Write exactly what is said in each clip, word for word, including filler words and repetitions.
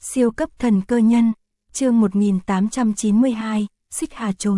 Siêu cấp thần cơ nhân, chương một nghìn tám trăm chín mươi hai, Xích Hà Trồn.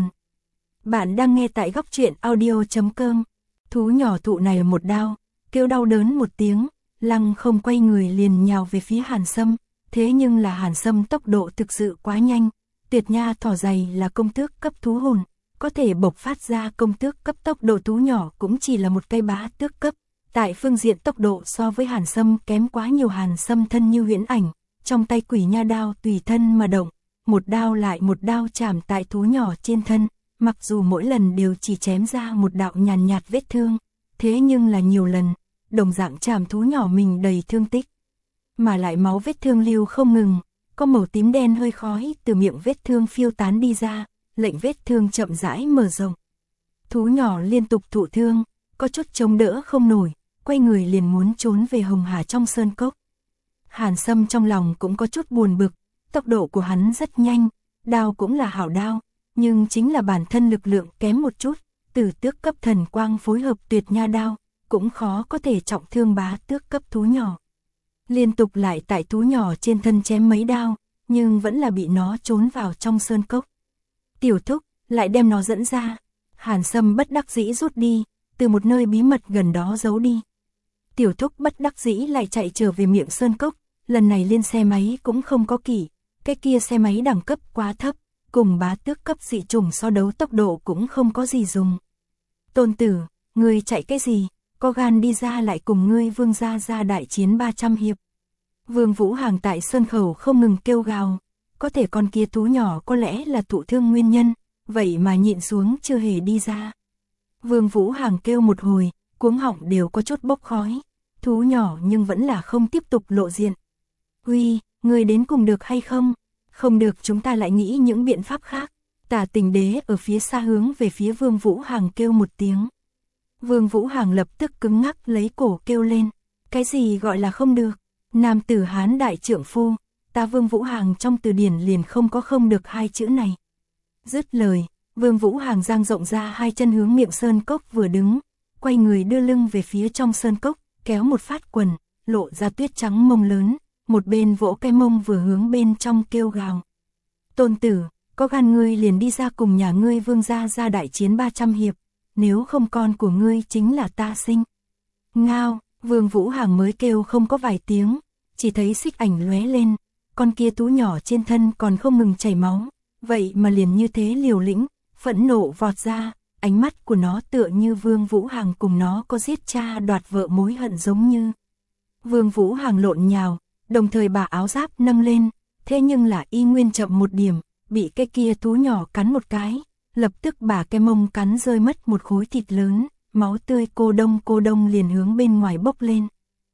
Bạn đang nghe tại góc truyện audio chấm com. Thú nhỏ thụ này một đao, kêu đau đớn một tiếng, Lăng Không quay người liền nhào về phía Hàn Sâm, thế nhưng là Hàn Sâm tốc độ thực sự quá nhanh, Tuyệt Nha thỏ dày là công tước cấp thú hồn, có thể bộc phát ra công tước cấp tốc độ thú nhỏ cũng chỉ là một cây bá tước cấp, tại phương diện tốc độ so với Hàn Sâm kém quá nhiều. Hàn Sâm thân như huyễn ảnh, trong tay Quỷ Nha đao tùy thân mà động, một đao lại một đao chạm tại thú nhỏ trên thân, mặc dù mỗi lần đều chỉ chém ra một đạo nhàn nhạt vết thương, thế nhưng là nhiều lần, đồng dạng chạm thú nhỏ mình đầy thương tích, mà lại máu vết thương lưu không ngừng, có màu tím đen hơi khói từ miệng vết thương phiêu tán đi ra, lệnh vết thương chậm rãi mở rộng. Thú nhỏ liên tục thụ thương, có chút chống đỡ không nổi, quay người liền muốn trốn về Hồng Hà trong sơn cốc. Hàn Sâm trong lòng cũng có chút buồn bực, tốc độ của hắn rất nhanh, đao cũng là hảo đao, nhưng chính là bản thân lực lượng kém một chút, Tử Tước cấp thần quang phối hợp Tuyệt Nha đao, cũng khó có thể trọng thương bá tước cấp thú nhỏ. Liên tục lại tại thú nhỏ trên thân chém mấy đao, nhưng vẫn là bị nó trốn vào trong sơn cốc. Tiểu Thúc lại đem nó dẫn ra, Hàn Sâm bất đắc dĩ rút đi, từ một nơi bí mật gần đó giấu đi. Tiểu Thúc bất đắc dĩ lại chạy trở về miệng sơn cốc, lần này lên xe máy cũng không có kỷ, cái kia xe máy đẳng cấp quá thấp, cùng bá tước cấp dị chủng so đấu tốc độ cũng không có gì dùng. Tôn tử, ngươi chạy cái gì, có gan đi ra lại cùng ngươi Vương gia ra đại chiến ba trăm hiệp. Vương Vũ Hàng tại sơn khẩu không ngừng kêu gào, có thể con kia thú nhỏ có lẽ là thụ thương nguyên nhân, vậy mà nhịn xuống chưa hề đi ra. Vương Vũ Hàng kêu một hồi, cuống họng đều có chút bốc khói, thú nhỏ nhưng vẫn là không tiếp tục lộ diện. Uy, ngươi đến cùng được hay không? Không được chúng ta lại nghĩ những biện pháp khác. Tả Tình Đế ở phía xa hướng về phía Vương Vũ Hàng kêu một tiếng. Vương Vũ Hàng lập tức cứng ngắc lấy cổ kêu lên. Cái gì gọi là không được? Nam tử Hán đại trượng phu, ta Vương Vũ Hàng trong từ điển liền không có không được hai chữ này. Dứt lời, Vương Vũ Hàng dang rộng ra hai chân hướng miệng sơn cốc vừa đứng, quay người đưa lưng về phía trong sơn cốc, kéo một phát quần, lộ ra tuyết trắng mông lớn, một bên vỗ cái mông vừa hướng bên trong kêu gào. Tôn tử, có gan ngươi liền đi ra cùng nhà ngươi Vương gia ra đại chiến ba trăm hiệp, nếu không con của ngươi chính là ta sinh. Ngao, Vương Vũ Hàng mới kêu không có vài tiếng, chỉ thấy xích ảnh lóe lên, con kia thú nhỏ trên thân còn không ngừng chảy máu, vậy mà liền như thế liều lĩnh, phẫn nộ vọt ra, ánh mắt của nó tựa như Vương Vũ Hàng cùng nó có giết cha đoạt vợ mối hận giống như. Vương Vũ Hàng lộn nhào, đồng thời bà áo giáp nâng lên, thế nhưng là y nguyên chậm một điểm, bị cái kia thú nhỏ cắn một cái, lập tức bà cái mông cắn rơi mất một khối thịt lớn, máu tươi cô đông cô đông liền hướng bên ngoài bốc lên.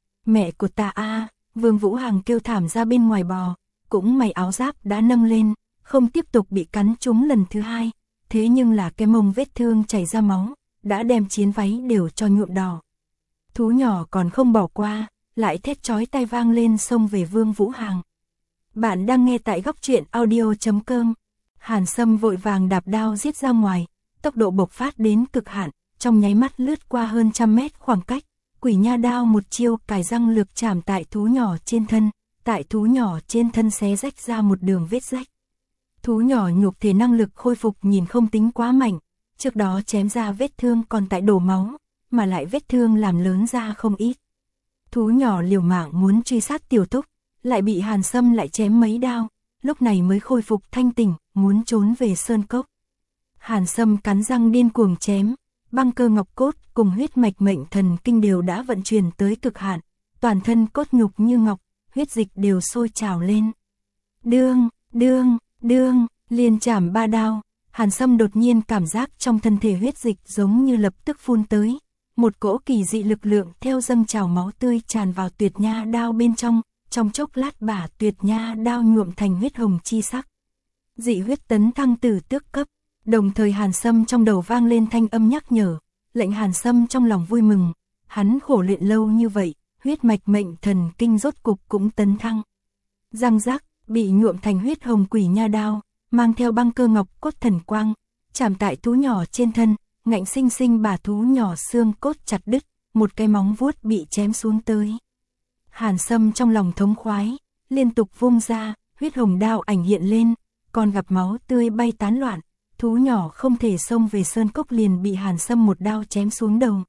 Mẹ của ta a, Vương Vũ Hàng kêu thảm ra bên ngoài bò, cũng may áo giáp đã nâng lên, không tiếp tục bị cắn trúng lần thứ hai, thế nhưng là cái mông vết thương chảy ra máu, đã đem chiến váy đều cho nhuộm đỏ. Thú nhỏ còn không bỏ qua, lại thét chói tai vang lên xông về Vương Vũ Hàng. Bạn đang nghe tại góc truyện audio chấm com. Hàn Sâm vội vàng đạp đao giết ra ngoài, tốc độ bộc phát đến cực hạn, trong nháy mắt lướt qua hơn trăm mét khoảng cách, Quỷ Nha đao một chiêu cài răng lược chạm tại thú nhỏ trên thân, tại thú nhỏ trên thân xé rách ra một đường vết rách. Thú nhỏ nhục thể năng lực khôi phục nhìn không tính quá mạnh, trước đó chém ra vết thương còn tại đổ máu, mà lại vết thương làm lớn ra không ít. Thú nhỏ liều mạng muốn truy sát Tiểu Thúc, lại bị Hàn Sâm lại chém mấy đao, lúc này mới khôi phục thanh tỉnh, muốn trốn về sơn cốc. Hàn Sâm cắn răng điên cuồng chém, băng cơ ngọc cốt cùng huyết mạch mệnh thần kinh đều đã vận chuyển tới cực hạn, toàn thân cốt nhục như ngọc, huyết dịch đều sôi trào lên. Đương, đương, đương, liên chảm ba đao, Hàn Sâm đột nhiên cảm giác trong thân thể huyết dịch giống như lập tức phun tới, một cỗ kỳ dị lực lượng theo dâng trào máu tươi tràn vào Tuyệt Nha đao bên trong, trong chốc lát bả Tuyệt Nha đao nhuộm thành huyết hồng chi sắc. Dị huyết tấn thăng Tử Tước cấp, đồng thời Hàn Sâm trong đầu vang lên thanh âm nhắc nhở, lệnh Hàn Sâm trong lòng vui mừng, hắn khổ luyện lâu như vậy, huyết mạch mệnh thần kinh rốt cục cũng tấn thăng. Răng rác, bị nhuộm thành huyết hồng Quỷ Nha đao, mang theo băng cơ ngọc cốt thần quang, chạm tại thú nhỏ trên thân, ngạnh sinh sinh bà thú nhỏ xương cốt chặt đứt, một cái móng vuốt bị chém xuống tới. Hàn Sâm trong lòng thống khoái, liên tục vung ra, huyết hồng đao ảnh hiện lên, còn gặp máu tươi bay tán loạn, thú nhỏ không thể xông về sơn cốc liền bị Hàn Sâm một đao chém xuống đầu.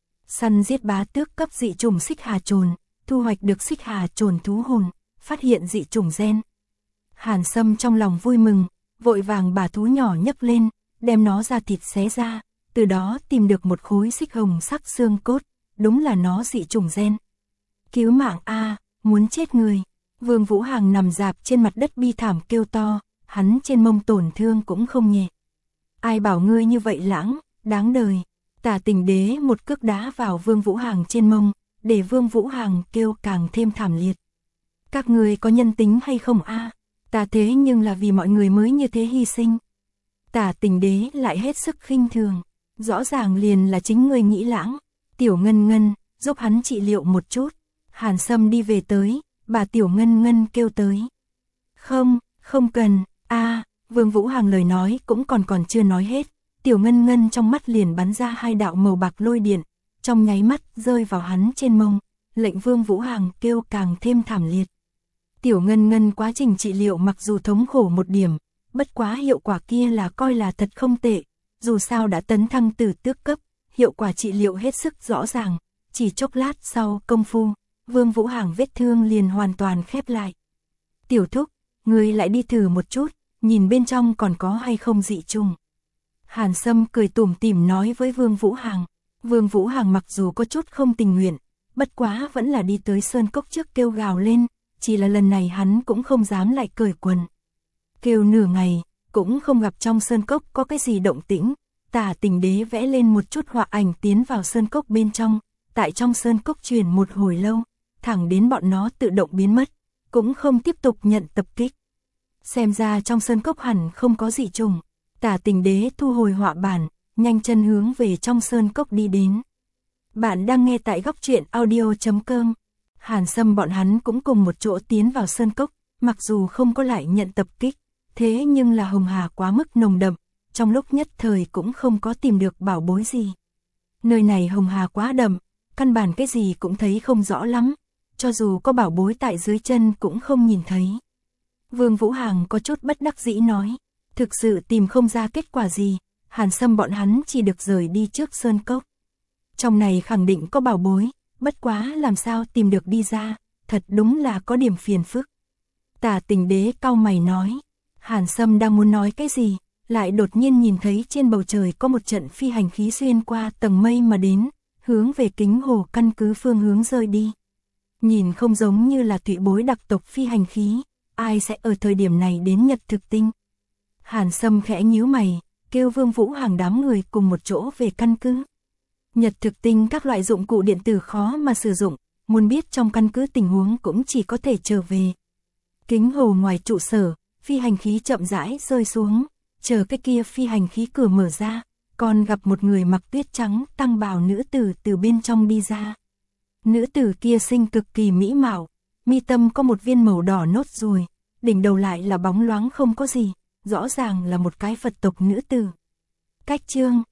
Săn giết bá tước cấp dị chủng xích hà trồn, thu hoạch được xích hà trồn thú hồn, phát hiện dị chủng gen. Hàn Sâm trong lòng vui mừng, vội vàng bà thú nhỏ nhấc lên, đem nó ra thịt xé ra, từ đó tìm được một khối xích hồng sắc xương cốt, đúng là nó dị chủng gen. Cứu mạng a, muốn chết người. Vương Vũ Hằng nằm rạp trên mặt đất bi thảm kêu to, hắn trên mông tổn thương cũng không nhẹ. Ai bảo ngươi như vậy lãng, đáng đời. Tả Tình Đế một cước đá vào Vương Vũ Hằng trên mông, để Vương Vũ Hằng kêu càng thêm thảm liệt. Các ngươi có nhân tính hay không a? Ta thế nhưng là vì mọi người mới như thế hy sinh. Tả Tình Đế lại hết sức khinh thường, rõ ràng liền là chính ngươi nghĩ lãng. Tiểu Ngân Ngân, giúp hắn trị liệu một chút. Hàn Sâm đi về tới, bà Tiểu Ngân Ngân kêu tới. Không, không cần, a, Vương Vũ Hằng lời nói cũng còn còn chưa nói hết. Tiểu Ngân Ngân trong mắt liền bắn ra hai đạo màu bạc lôi điện, trong nháy mắt rơi vào hắn trên mông, lệnh Vương Vũ Hằng kêu càng thêm thảm liệt. Tiểu Ngân Ngân quá trình trị liệu mặc dù thống khổ một điểm, bất quá hiệu quả kia là coi là thật không tệ, dù sao đã tấn thăng từ tước cấp, hiệu quả trị liệu hết sức rõ ràng, chỉ chốc lát sau công phu, Vương Vũ Hằng vết thương liền hoàn toàn khép lại. Tiểu thúc, ngươi lại đi thử một chút, nhìn bên trong còn có hay không dị trùng. Hàn Sâm cười tủm tỉm nói với Vương Vũ Hằng. Vương Vũ Hằng mặc dù có chút không tình nguyện, bất quá vẫn là đi tới sơn cốc trước kêu gào lên, chỉ là lần này hắn cũng không dám lại cởi quần. Kêu nửa ngày, cũng không gặp trong sơn cốc có cái gì động tĩnh, Tả Tình Đế vẽ lên một chút họa ảnh tiến vào sơn cốc bên trong, tại trong sơn cốc truyền một hồi lâu, thẳng đến bọn nó tự động biến mất, cũng không tiếp tục nhận tập kích. Xem ra trong sơn cốc hẳn không có dị trùng. Tả Tình Đế thu hồi họa bản, nhanh chân hướng về trong sơn cốc đi đến. Bạn đang nghe tại góc truyện audio chấm com. Hàn Sâm bọn hắn cũng cùng một chỗ tiến vào sơn cốc, mặc dù không có lại nhận tập kích, thế nhưng là hồng hà quá mức nồng đậm, trong lúc nhất thời cũng không có tìm được bảo bối gì. Nơi này hồng hà quá đậm, căn bản cái gì cũng thấy không rõ lắm, cho dù có bảo bối tại dưới chân cũng không nhìn thấy. Vương Vũ Hằng có chút bất đắc dĩ nói, thực sự tìm không ra kết quả gì, Hàn Sâm bọn hắn chỉ được rời đi trước sơn cốc. Trong này khẳng định có bảo bối, bất quá làm sao tìm được đi ra, thật đúng là có điểm phiền phức. Tả Tình Đế cau mày nói, Hàn Sâm đang muốn nói cái gì, lại đột nhiên nhìn thấy trên bầu trời có một trận phi hành khí xuyên qua tầng mây mà đến, hướng về Kính Hồ căn cứ phương hướng rơi đi. Nhìn không giống như là thủy bối đặc tộc phi hành khí, ai sẽ ở thời điểm này đến Nhật Thực Tinh. Hàn Sâm khẽ nhíu mày, kêu Vương Vũ Hằng đám người cùng một chỗ về căn cứ. Nhật Thực Tinh các loại dụng cụ điện tử khó mà sử dụng, muốn biết trong căn cứ tình huống cũng chỉ có thể trở về. Kính Hồ ngoài trụ sở, phi hành khí chậm rãi rơi xuống, chờ cái kia phi hành khí cửa mở ra, còn gặp một người mặc tuyết trắng tăng bào nữ tử từ bên trong đi ra. Nữ tử kia xinh cực kỳ mỹ mạo, mi tâm có một viên màu đỏ nốt ruồi, đỉnh đầu lại là bóng loáng không có gì, rõ ràng là một cái Phật tộc nữ tử. Cách chương